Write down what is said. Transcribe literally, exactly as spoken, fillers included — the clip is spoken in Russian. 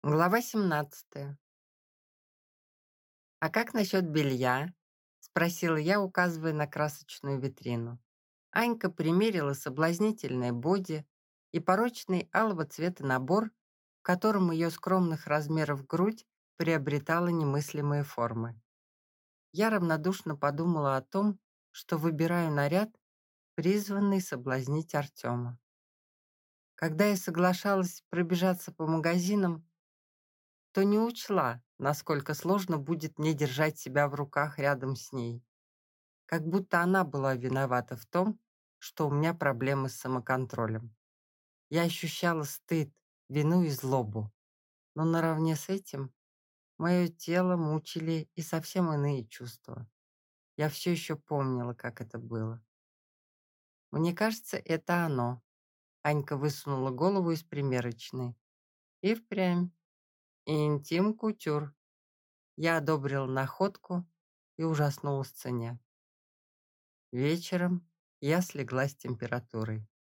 Глава семнадцатая. «А как насчет белья?» — спросила я, указывая на красочную витрину. Анька примерила соблазнительное боди и порочный алого цвета набор, в котором ее скромных размеров грудь приобретала немыслимые формы. Я равнодушно подумала о том, что выбираю наряд, призванный соблазнить Артема. Когда я соглашалась пробежаться по магазинам, то не учла, насколько сложно будет мне держать себя в руках рядом с ней. Как будто она была виновата в том, что у меня проблемы с самоконтролем. Я ощущала стыд, вину и злобу. Но наравне с этим мое тело мучили и совсем иные чувства. Я все еще помнила, как это было. Мне кажется, это оно. Анька высунула голову из примерочной. И впрямь. Интим-кутюр. Я одобрила находку и ужаснулась цене. Вечером я слегла с температурой.